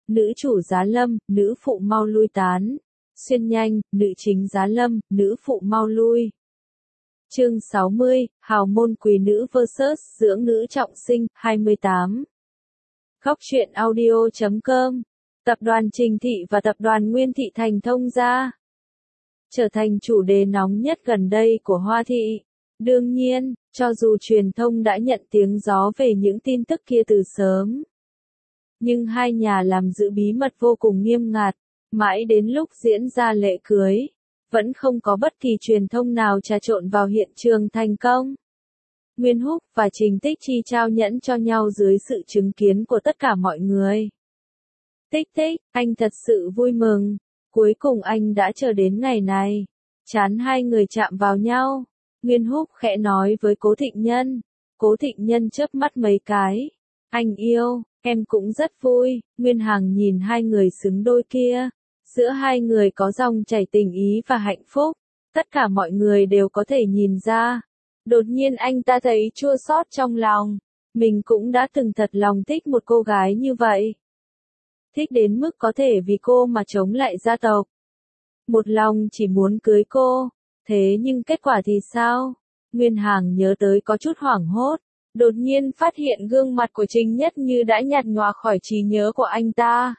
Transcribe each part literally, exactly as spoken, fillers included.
nữ chủ giá lâm, nữ phụ mau lui tán. Xuyên nhanh, nữ chính giá lâm, nữ phụ mau lui. Chương sáu mươi, hào môn quý nữ versus dưỡng nữ trọng sinh, hai mươi tám. Góc truyện audio chấm com. Tập đoàn Trình Thị và tập đoàn Nguyên Thị thành thông gia, trở thành chủ đề nóng nhất gần đây của Hoa Thị. Đương nhiên, cho dù truyền thông đã nhận tiếng gió về những tin tức kia từ sớm, nhưng hai nhà làm giữ bí mật vô cùng nghiêm ngặt, mãi đến lúc diễn ra lễ cưới, vẫn không có bất kỳ truyền thông nào trà trộn vào hiện trường thành công. Nguyên Húc và Trình Tích Chi trao nhẫn cho nhau dưới sự chứng kiến của tất cả mọi người. Tích Tích, anh thật sự vui mừng, cuối cùng anh đã chờ đến ngày này. Chán hai người chạm vào nhau, Nguyên Húc khẽ nói với Cố Thịnh Nhân. Cố Thịnh Nhân chớp mắt mấy cái. Anh yêu, em cũng rất vui. Nguyên Hằng nhìn hai người xứng đôi kia. Giữa hai người có dòng chảy tình ý và hạnh phúc. Tất cả mọi người đều có thể nhìn ra. Đột nhiên anh ta thấy chua xót trong lòng. Mình cũng đã từng thật lòng thích một cô gái như vậy. Thích đến mức có thể vì cô mà chống lại gia tộc. Một lòng chỉ muốn cưới cô. Thế nhưng kết quả thì sao? Nguyên Hằng nhớ tới có chút hoảng hốt. Đột nhiên phát hiện gương mặt của Trình Nhất Như đã nhạt nhòa khỏi trí nhớ của anh ta.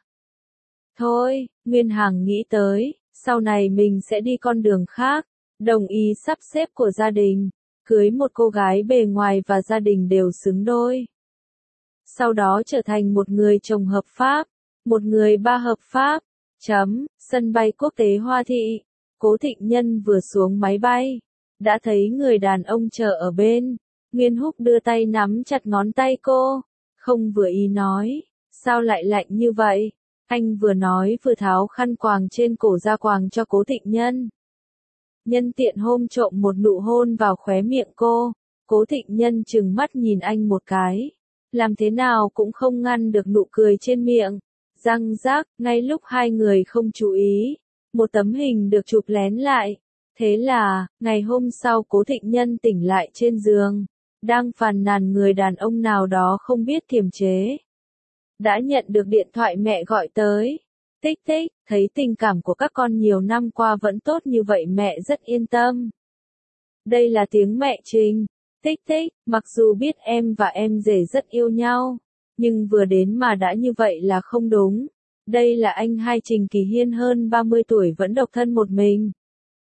Thôi, Nguyên Hằng nghĩ tới, sau này mình sẽ đi con đường khác. Đồng ý sắp xếp của gia đình. Cưới một cô gái bề ngoài và gia đình đều xứng đôi. Sau đó trở thành một người chồng hợp pháp. Một người ba hợp pháp. Chấm, sân bay quốc tế Hoa Thị. Cố Thịnh Nhân vừa xuống máy bay, đã thấy người đàn ông chờ ở bên. Nguyên Húc đưa tay nắm chặt ngón tay cô, không vừa ý nói, sao lại lạnh như vậy? Anh vừa nói vừa tháo khăn quàng trên cổ ra quàng cho Cố Thịnh Nhân. Nhân tiện hôm trộm một nụ hôn vào khóe miệng cô. Cố Thịnh Nhân trừng mắt nhìn anh một cái, làm thế nào cũng không ngăn được nụ cười trên miệng. Răng rác, ngay lúc hai người không chú ý, một tấm hình được chụp lén lại. Thế là, ngày hôm sau Cố Thịnh Nhân tỉnh lại trên giường, đang phàn nàn người đàn ông nào đó không biết kiềm chế. Đã nhận được điện thoại mẹ gọi tới. Tích Tích, thấy tình cảm của các con nhiều năm qua vẫn tốt như vậy mẹ rất yên tâm. Đây là tiếng mẹ Trình. Tích Tích, mặc dù biết em và em rể rất yêu nhau, nhưng vừa đến mà đã như vậy là không đúng. Đây là anh hai Trình Kỳ Hiên hơn ba mươi tuổi vẫn độc thân một mình.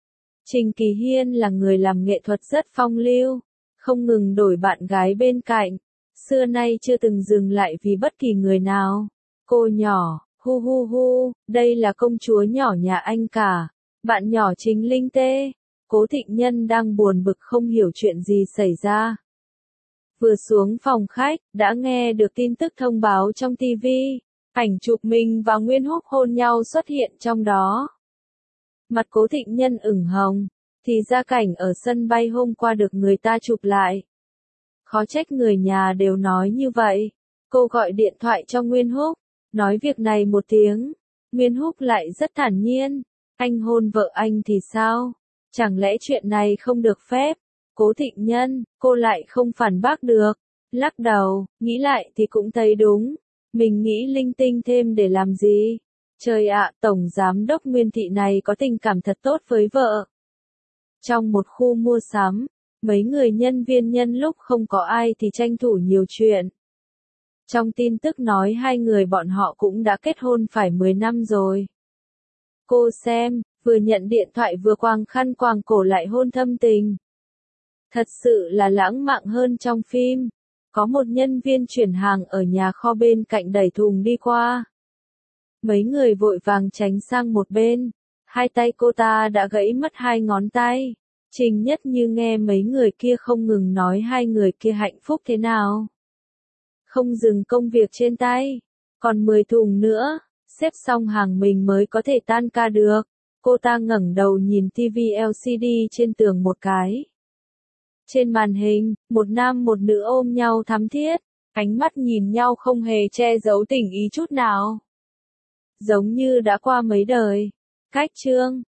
Trình Kỳ Hiên là người làm nghệ thuật rất phong lưu, không ngừng đổi bạn gái bên cạnh, xưa nay chưa từng dừng lại vì bất kỳ người nào. Cô nhỏ, hu hu hu, đây là công chúa nhỏ nhà anh cả, bạn nhỏ Trình Linh Tê. Cố Thịnh Nhân đang buồn bực không hiểu chuyện gì xảy ra. Vừa xuống phòng khách, đã nghe được tin tức thông báo trong ti vi. Ảnh chụp mình và Nguyên Húc hôn nhau xuất hiện trong đó. Mặt Cố Thịnh Nhân ửng hồng, thì ra cảnh ở sân bay hôm qua được người ta chụp lại. Khó trách người nhà đều nói như vậy. Cô gọi điện thoại cho Nguyên Húc, nói việc này một tiếng. Nguyên Húc lại rất thản nhiên. Anh hôn vợ anh thì sao? Chẳng lẽ chuyện này không được phép? Cố Thịnh Nhân, cô lại không phản bác được. Lắc đầu, nghĩ lại thì cũng thấy đúng. Mình nghĩ linh tinh thêm để làm gì? Trời ạ, tổng giám đốc Nguyên Thị này có tình cảm thật tốt với vợ. Trong một khu mua sắm, mấy người nhân viên nhân lúc không có ai thì tranh thủ nhiều chuyện. Trong tin tức nói hai người bọn họ cũng đã kết hôn phải mười năm rồi. Cô xem, vừa nhận điện thoại vừa quàng khăn quàng cổ lại hôn thâm tình. Thật sự là lãng mạn hơn trong phim. Có một nhân viên chuyển hàng ở nhà kho bên cạnh đẩy thùng đi qua. Mấy người vội vàng tránh sang một bên. Hai tay cô ta đã gãy mất hai ngón tay. Trình Nhất Như nghe mấy người kia không ngừng nói hai người kia hạnh phúc thế nào. Không dừng công việc trên tay. Còn mười thùng nữa, xếp xong hàng mình mới có thể tan ca được. Cô ta ngẩng đầu nhìn ti vi lờ xê đê trên tường một cái. Trên màn hình, một nam một nữ ôm nhau thắm thiết, ánh mắt nhìn nhau không hề che giấu tình ý chút nào. Giống như đã qua mấy đời. Cách chương,